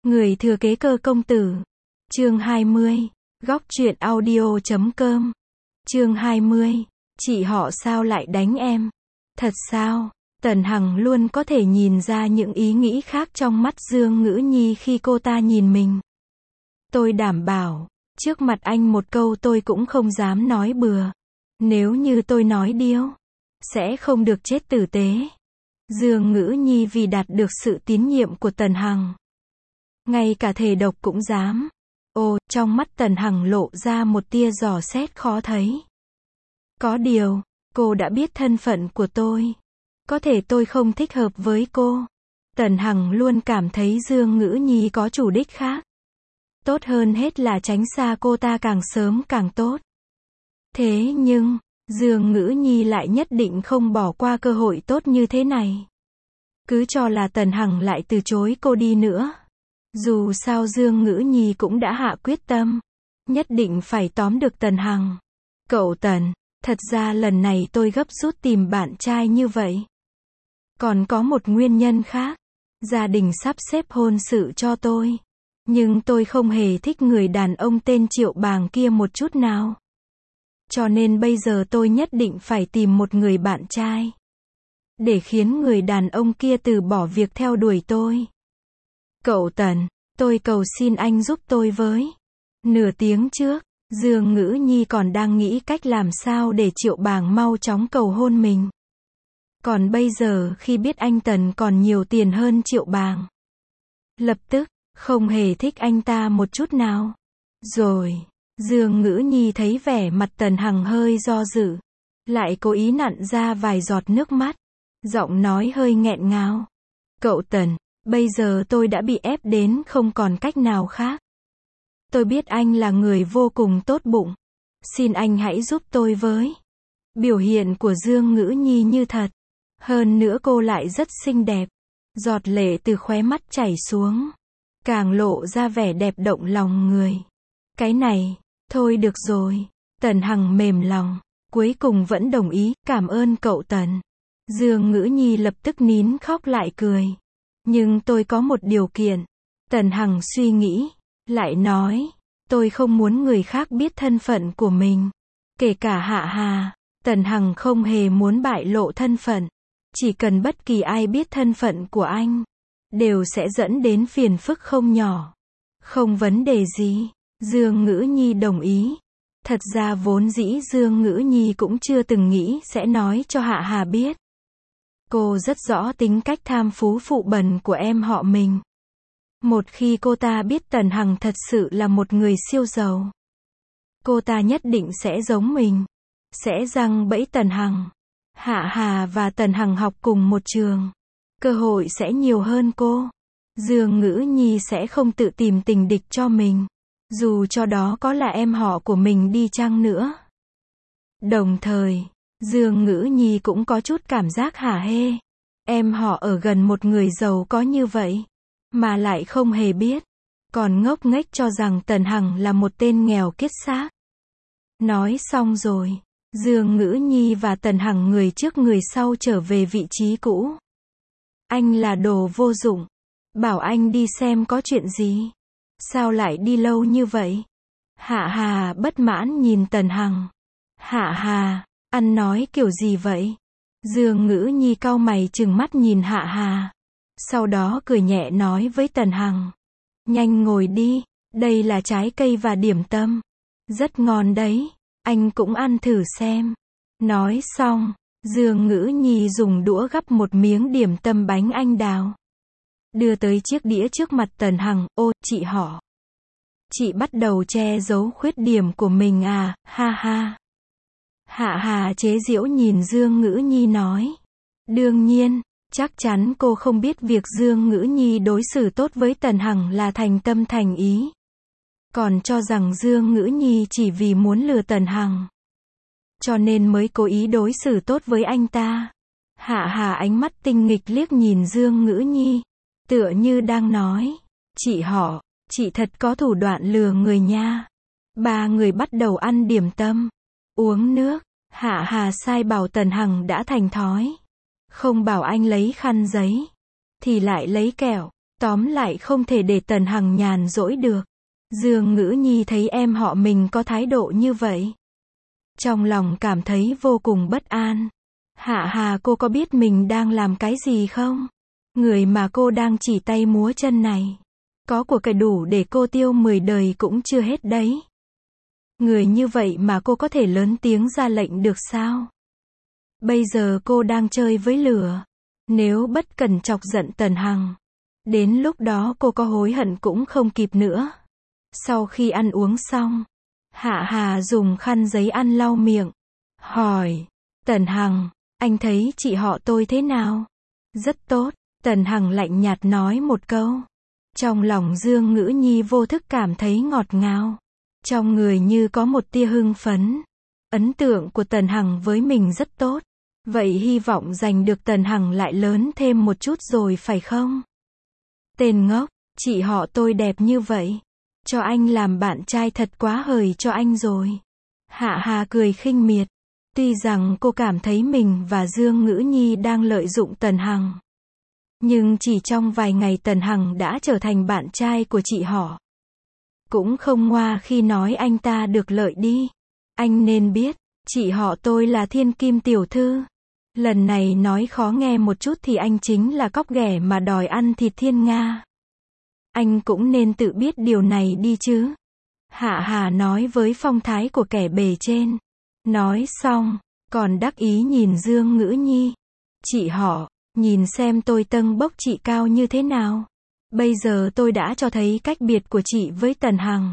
Người thừa kế Cơ công tử. Chương 20. Góc truyện audio.com. Chương 20. Chị họ sao lại đánh em? Thật sao? Tần Hằng luôn có thể nhìn ra những ý nghĩ khác trong mắt Dương Ngữ Nhi khi cô ta nhìn mình. Tôi đảm bảo, trước mặt anh một câu tôi cũng không dám nói bừa. Nếu như tôi nói điêu, sẽ không được chết tử tế. Dương Ngữ Nhi vì đạt được sự tín nhiệm của Tần Hằng, ngay cả thề độc cũng dám. Ồ, trong mắt Tần Hằng lộ ra một tia dò xét khó thấy. Có điều, cô đã biết thân phận của tôi. Có thể tôi không thích hợp với cô. Tần Hằng luôn cảm thấy Dương Ngữ Nhi có chủ đích khác. Tốt hơn hết là tránh xa cô ta càng sớm càng tốt. Thế nhưng, Dương Ngữ Nhi lại nhất định không bỏ qua cơ hội tốt như thế này. Cứ cho là Tần Hằng lại từ chối cô đi nữa. Dù sao Dương Ngữ Nhi cũng đã hạ quyết tâm. Nhất định phải tóm được Tần Hằng. Cậu Tần, thật ra lần này tôi gấp rút tìm bạn trai như vậy. Còn có một nguyên nhân khác. Gia đình sắp xếp hôn sự cho tôi. Nhưng tôi không hề thích người đàn ông tên Triệu Bàng kia một chút nào. Cho nên bây giờ tôi nhất định phải tìm một người bạn trai. Để khiến người đàn ông kia từ bỏ việc theo đuổi tôi. Cậu Tần, tôi cầu xin anh giúp tôi với. Nửa tiếng trước, Dương Ngữ Nhi còn đang nghĩ cách làm sao để Triệu Bàng mau chóng cầu hôn mình. Còn bây giờ khi biết anh Tần còn nhiều tiền hơn Triệu Bàng, lập tức, không hề thích anh ta một chút nào. Rồi, Dương Ngữ Nhi thấy vẻ mặt Tần Hằng hơi do dự. Lại cố ý nặn ra vài giọt nước mắt. Giọng nói hơi nghẹn ngào. Cậu Tần, bây giờ tôi đã bị ép đến không còn cách nào khác. Tôi biết anh là người vô cùng tốt bụng. Xin anh hãy giúp tôi với. Biểu hiện của Dương Ngữ Nhi như thật. Hơn nữa cô lại rất xinh đẹp. Giọt lệ từ khóe mắt chảy xuống. Càng lộ ra vẻ đẹp động lòng người. Cái này, thôi được rồi. Tần Hằng mềm lòng. Cuối cùng vẫn đồng ý, cảm ơn cậu Tần. Dương Ngữ Nhi lập tức nín khóc lại cười. Nhưng tôi có một điều kiện. Tần Hằng suy nghĩ, lại nói, tôi không muốn người khác biết thân phận của mình. Kể cả Hạ Hà. Tần Hằng không hề muốn bại lộ thân phận. Chỉ cần bất kỳ ai biết thân phận của anh, đều sẽ dẫn đến phiền phức không nhỏ. Không vấn đề gì. Dương Ngữ Nhi đồng ý. Thật ra vốn dĩ Dương Ngữ Nhi cũng chưa từng nghĩ sẽ nói cho Hạ Hà biết. Cô rất rõ tính cách tham phú phụ bẩn của em họ mình. Một khi cô ta biết Tần Hằng thật sự là một người siêu giàu, cô ta nhất định sẽ giống mình. Sẽ giăng bẫy Tần Hằng. Hạ Hà và Tần Hằng học cùng một trường. Cơ hội sẽ nhiều hơn cô. Dương Ngữ Nhi sẽ không tự tìm tình địch cho mình. Dù cho đó có là em họ của mình đi chăng nữa. Đồng thời, Dương Ngữ Nhi cũng có chút cảm giác hả hê. Em họ ở gần một người giàu có như vậy, mà lại không hề biết. Còn ngốc nghếch cho rằng Tần Hằng là một tên nghèo kiết xác. Nói xong rồi, Dương Ngữ Nhi và Tần Hằng người trước người sau trở về vị trí cũ. Anh là đồ vô dụng. Bảo anh đi xem có chuyện gì. Sao lại đi lâu như vậy? Hạ Hà bất mãn nhìn Tần Hằng. Hạ Hà, anh nói kiểu gì vậy? Dương Ngữ Nhi cau mày trừng mắt nhìn Hạ Hà. Sau đó cười nhẹ nói với Tần Hằng. Nhanh ngồi đi, đây là trái cây và điểm tâm. Rất ngon đấy, anh cũng ăn thử xem. Nói xong, Dương Ngữ Nhi dùng đũa gắp một miếng điểm tâm bánh anh đào. Đưa tới chiếc đĩa trước mặt Tần Hằng. Ô, chị họ. Chị bắt đầu che giấu khuyết điểm của mình à, ha ha. Hạ Hà chế giễu nhìn Dương Ngữ Nhi nói. Đương nhiên, chắc chắn cô không biết việc Dương Ngữ Nhi đối xử tốt với Tần Hằng là thành tâm thành ý. Còn cho rằng Dương Ngữ Nhi chỉ vì muốn lừa Tần Hằng, cho nên mới cố ý đối xử tốt với anh ta. Hạ Hà ánh mắt tinh nghịch liếc nhìn Dương Ngữ Nhi. Tựa như đang nói, chị họ, chị thật có thủ đoạn lừa người nha. Ba người bắt đầu ăn điểm tâm, uống nước. Hạ Hà sai bảo Tần Hằng đã thành thói. Không bảo anh lấy khăn giấy, thì lại lấy kẹo. Tóm lại không thể để Tần Hằng nhàn rỗi được. Dương Ngữ Nhi thấy em họ mình có thái độ như vậy, trong lòng cảm thấy vô cùng bất an. Hạ Hà, cô có biết mình đang làm cái gì không? Người mà cô đang chỉ tay múa chân này, có của cải đủ để cô tiêu 10 đời cũng chưa hết đấy. Người như vậy mà cô có thể lớn tiếng ra lệnh được sao? Bây giờ cô đang chơi với lửa. Nếu bất cẩn chọc giận Tần Hằng, đến lúc đó cô có hối hận cũng không kịp nữa. Sau khi ăn uống xong, Hạ Hà dùng khăn giấy ăn lau miệng, hỏi, Tần Hằng, anh thấy chị họ tôi thế nào? Rất tốt, Tần Hằng lạnh nhạt nói một câu. Trong lòng Dương Ngữ Nhi vô thức cảm thấy ngọt ngào. Trong người như có một tia hưng phấn. Ấn tượng của Tần Hằng với mình rất tốt. Vậy hy vọng giành được Tần Hằng lại lớn thêm một chút rồi phải không? Tên ngốc, chị họ tôi đẹp như vậy. Cho anh làm bạn trai thật quá hời cho anh rồi. Hạ Hà cười khinh miệt. Tuy rằng cô cảm thấy mình và Dương Ngữ Nhi đang lợi dụng Tần Hằng, nhưng chỉ trong vài ngày Tần Hằng đã trở thành bạn trai của chị họ. Cũng không ngoa khi nói anh ta được lợi đi. Anh nên biết, chị họ tôi là thiên kim tiểu thư. Lần này nói khó nghe một chút thì anh chính là cóc ghẻ mà đòi ăn thịt thiên nga. Anh cũng nên tự biết điều này đi chứ. Hạ Hà nói với phong thái của kẻ bề trên. Nói xong, còn đắc ý nhìn Dương Ngữ Nhi. Chị họ, nhìn xem tôi tâng bốc chị cao như thế nào. Bây giờ tôi đã cho thấy cách biệt của chị với Tần Hằng.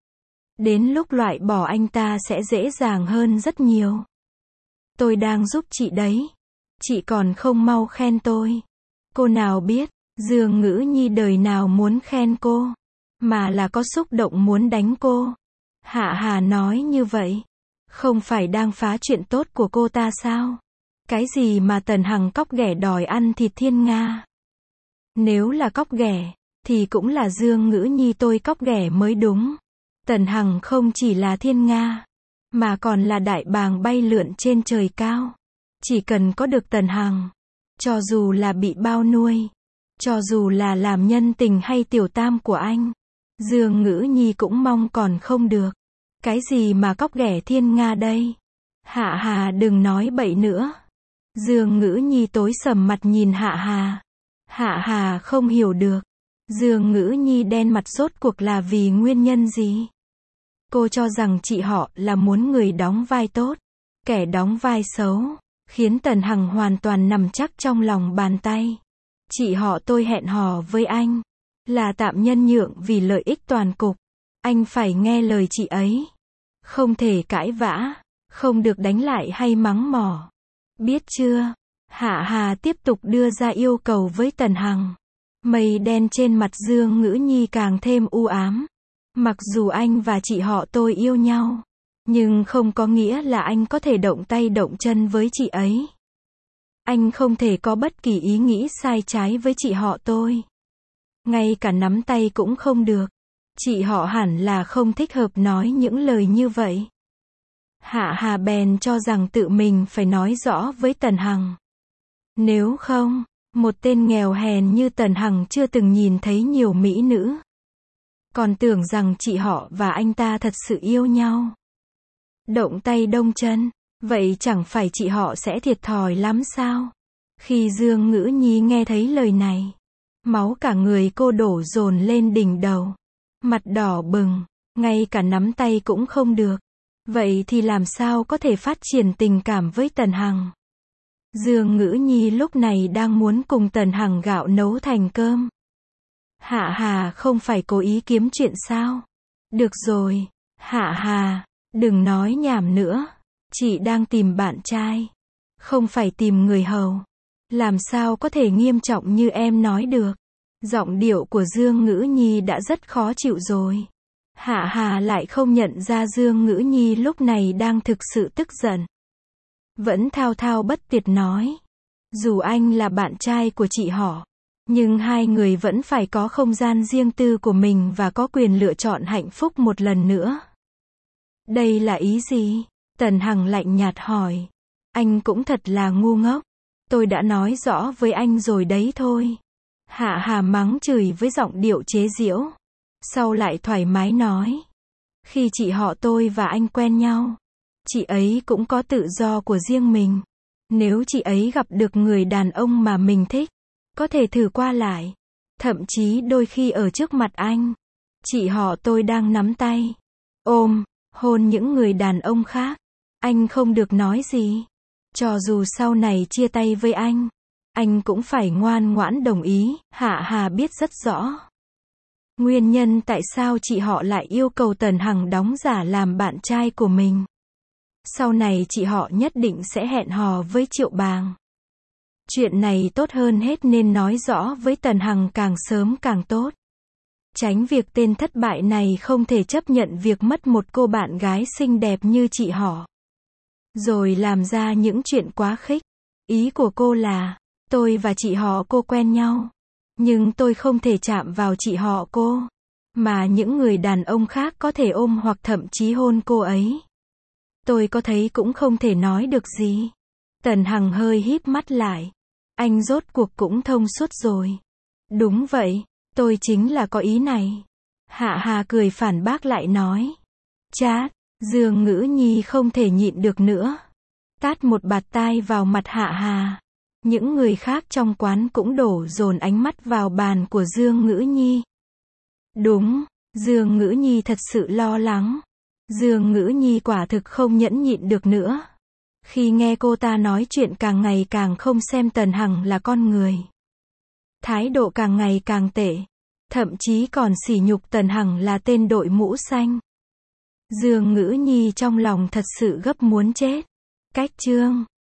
Đến lúc loại bỏ anh ta sẽ dễ dàng hơn rất nhiều. Tôi đang giúp chị đấy. Chị còn không mau khen tôi. Cô nào biết, Dương Ngữ Nhi đời nào muốn khen cô, mà là có xúc động muốn đánh cô. Hạ Hà nói như vậy, không phải đang phá chuyện tốt của cô ta sao? Cái gì mà Tần Hằng cóc ghẻ đòi ăn thịt thiên nga? Nếu là cóc ghẻ, thì cũng là Dương Ngữ Nhi tôi cóc ghẻ mới đúng. Tần Hằng không chỉ là thiên nga, mà còn là đại bàng bay lượn trên trời cao. Chỉ cần có được Tần Hằng, cho dù là bị bao nuôi, cho dù là làm nhân tình hay tiểu tam của anh, Dương Ngữ Nhi cũng mong còn không được. Cái gì mà cóc ghẻ thiên nga đây? Hạ Hà đừng nói bậy nữa. Dương Ngữ Nhi tối sầm mặt nhìn Hạ Hà. Hạ Hà không hiểu được. Dương Ngữ Nhi đen mặt rốt cuộc là vì nguyên nhân gì? Cô cho rằng chị họ là muốn người đóng vai tốt, kẻ đóng vai xấu, khiến Tần Hằng hoàn toàn nằm chắc trong lòng bàn tay. Chị họ tôi hẹn hò với anh, là tạm nhân nhượng vì lợi ích toàn cục. Anh phải nghe lời chị ấy. Không thể cãi vã, không được đánh lại hay mắng mỏ. Biết chưa? Hạ Hà tiếp tục đưa ra yêu cầu với Tần Hằng. Mây đen trên mặt Dương Ngữ Nhi càng thêm u ám. Mặc dù anh và chị họ tôi yêu nhau, nhưng không có nghĩa là anh có thể động tay động chân với chị ấy. Anh không thể có bất kỳ ý nghĩ sai trái với chị họ tôi. Ngay cả nắm tay cũng không được. Chị họ hẳn là không thích hợp nói những lời như vậy. Hạ Hà bèn cho rằng tự mình phải nói rõ với Tần Hằng. Nếu không, một tên nghèo hèn như Tần Hằng chưa từng nhìn thấy nhiều mỹ nữ, còn tưởng rằng chị họ và anh ta thật sự yêu nhau. Động tay động chân, vậy chẳng phải chị họ sẽ thiệt thòi lắm sao? Khi Dương Ngữ Nhi nghe thấy lời này, máu cả người cô đổ dồn lên đỉnh đầu. Mặt đỏ bừng, ngay cả nắm tay cũng không được. Vậy thì làm sao có thể phát triển tình cảm với Tần Hằng? Dương Ngữ Nhi lúc này đang muốn cùng Tần Hằng gạo nấu thành cơm. Hạ Hà không phải cố ý kiếm chuyện sao? Được rồi, Hạ Hà, đừng nói nhảm nữa. Chị đang tìm bạn trai, không phải tìm người hầu. Làm sao có thể nghiêm trọng như em nói được? Giọng điệu của Dương Ngữ Nhi đã rất khó chịu rồi. Hạ Hà lại không nhận ra Dương Ngữ Nhi lúc này đang thực sự tức giận. Vẫn thao thao bất tuyệt nói. Dù anh là bạn trai của chị họ, nhưng hai người vẫn phải có không gian riêng tư của mình và có quyền lựa chọn hạnh phúc một lần nữa. Đây là ý gì? Tần Hằng lạnh nhạt hỏi. Anh cũng thật là ngu ngốc. Tôi đã nói rõ với anh rồi đấy thôi. Hạ Hà mắng chửi với giọng điệu chế giễu. Sau lại thoải mái nói. Khi chị họ tôi và anh quen nhau, chị ấy cũng có tự do của riêng mình. Nếu chị ấy gặp được người đàn ông mà mình thích, có thể thử qua lại. Thậm chí đôi khi ở trước mặt anh, chị họ tôi đang nắm tay, ôm, hôn những người đàn ông khác. Anh không được nói gì. Cho dù sau này chia tay với anh cũng phải ngoan ngoãn đồng ý. Hạ Hà biết rất rõ nguyên nhân tại sao chị họ lại yêu cầu Tần Hằng đóng giả làm bạn trai của mình. Sau này chị họ nhất định sẽ hẹn hò với Triệu Bàng. Chuyện này tốt hơn hết nên nói rõ với Tần Hằng càng sớm càng tốt. Tránh việc tên thất bại này không thể chấp nhận việc mất một cô bạn gái xinh đẹp như chị họ. Rồi làm ra những chuyện quá khích. Ý của cô là, tôi và chị họ cô quen nhau. Nhưng tôi không thể chạm vào chị họ cô. Mà những người đàn ông khác có thể ôm hoặc thậm chí hôn cô ấy. Tôi có thấy cũng không thể nói được gì. Tần Hằng hơi híp mắt lại. Anh rốt cuộc cũng thông suốt rồi. Đúng vậy, tôi chính là có ý này. Hạ Hà cười phản bác lại nói. Chát, Dương Ngữ Nhi không thể nhịn được nữa. Tát một bạt tai vào mặt Hạ Hà. Những người khác trong quán cũng đổ dồn ánh mắt vào bàn của Dương Ngữ Nhi. Đúng, Dương Ngữ Nhi thật sự lo lắng. Dương Ngữ Nhi quả thực không nhẫn nhịn được nữa. Khi nghe cô ta nói chuyện càng ngày càng không xem Tần Hằng là con người. Thái độ càng ngày càng tệ. Thậm chí còn sỉ nhục Tần Hằng là tên đội mũ xanh. Dương Ngữ Nhi trong lòng thật sự gấp muốn chết. Cách chương